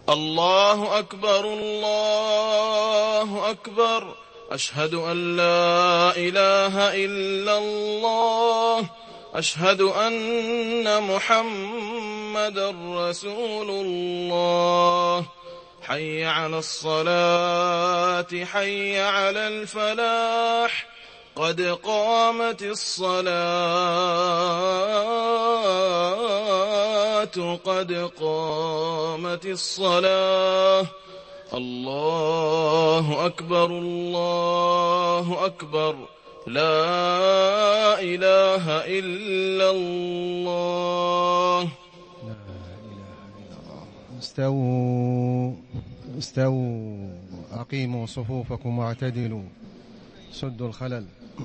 الله أكبر الله أكبر. أشهد أن لا إله إلا الله. أشهد أن محمدا رسول الله. حي على الصلاة حي على الفلاح. قد قامت الصلاة قد قامت الصلاة. الله أكبر الله أكبر. لا إله إلا الله. لا إله إلا الله. استووا أقيموا صفوفكم واعتدلوا سدوا الخلل.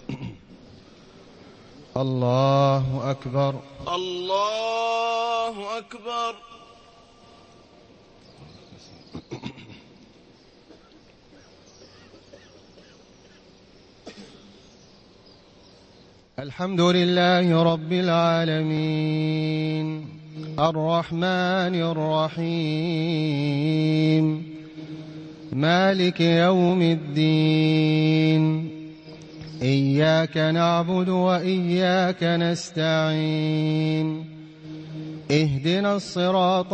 الله أكبر الله أكبر. الحمد لله رب العالمين الرحمن الرحيم مالك يوم الدين. إياك نعبد وإياك نستعين. اهدنا الصراط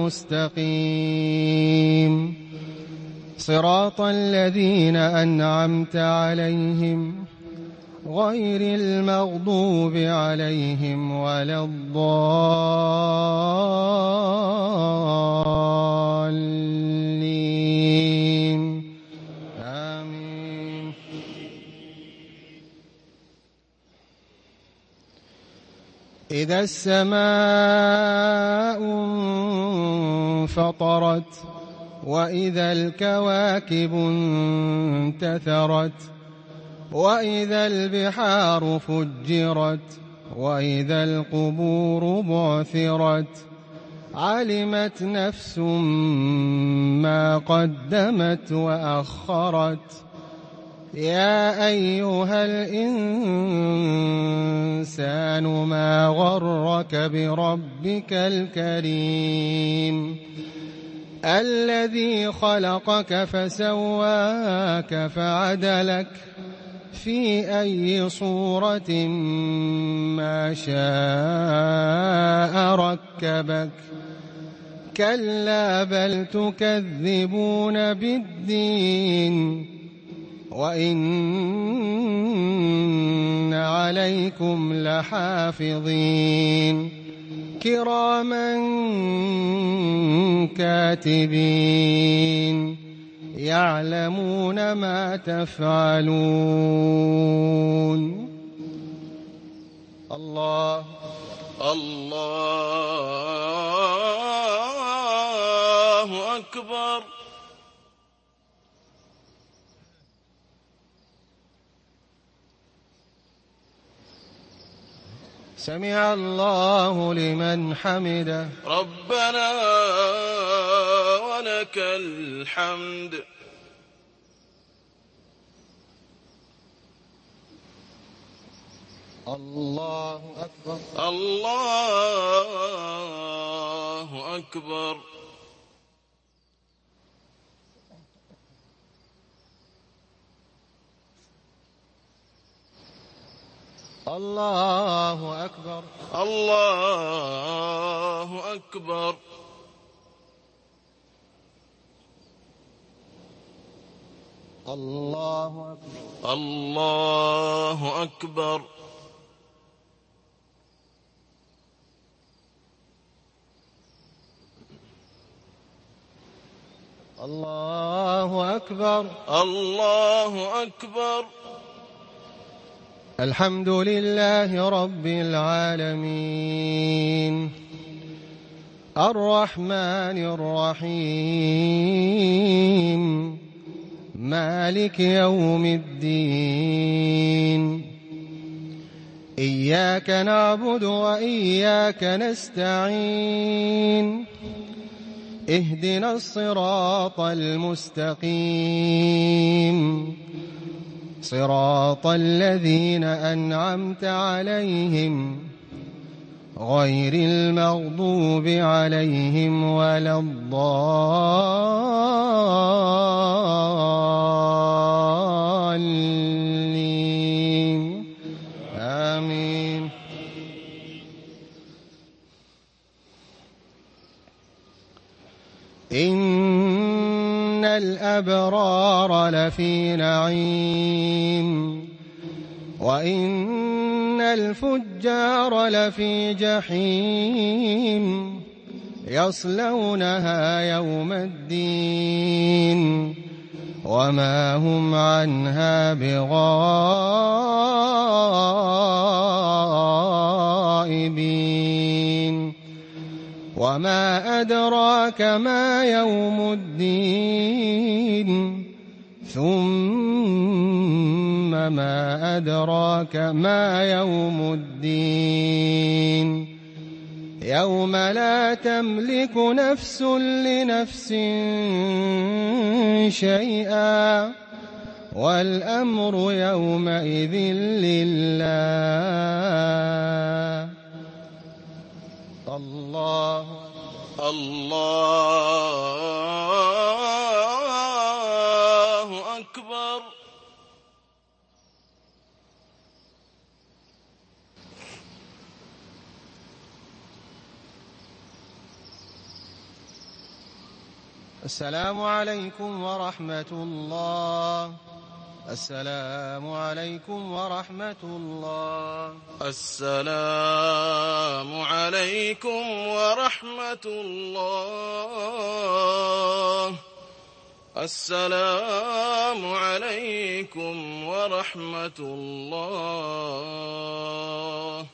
المستقيم صراط الذين أنعمت عليهم غير المغضوب عليهم ولا الضالين. آمين. إذا السماء انفطرت وإذا الكواكب انتثرت وإذا البحار فجرت وإذا القبور بعثرت علمت نفس ما قدمت وأخرت. يا أيها الإنسان ما غرك بربك الكريم الذي خلقك فسواك فعدلك في أي صورة ما شاء ركبك. كلا بل تكذبون بالدين وإن عليكم لحافظين كراما كاتبين يعلمون ما تفعلون. الله أكبر. سمع الله لمن حمده. ربنا ولك الحمد. الله أكبر الله أكبر. الله أكبر الله أكبر. الله أكبر الله أكبر. الله أكبر الله أكبر. الحمد لله رب العالمين الرحمن الرحيم مالك يوم الدين. إياك نعبد وإياك نستعين. اهدنا الصراط المستقيم صراط الذين أنعمت عليهم غير المغضوب عليهم ولا الضالين آمين. إن الأبرار لفي نعيم وإن الفجار لفي جحيم يصلونها يوم الدين وما هم عنها بغائبين. وما أدراك ما يوم الدين ثم ما أدراك ما يوم الدين يوم لا تملك نفس لنفس شيئا والأمر يومئذ لله. الله أكبر. السلام عليكم ورحمة الله. السلام عليكم ورحمة الله. السلام عليكم ورحمة الله. السلام عليكم ورحمة الله.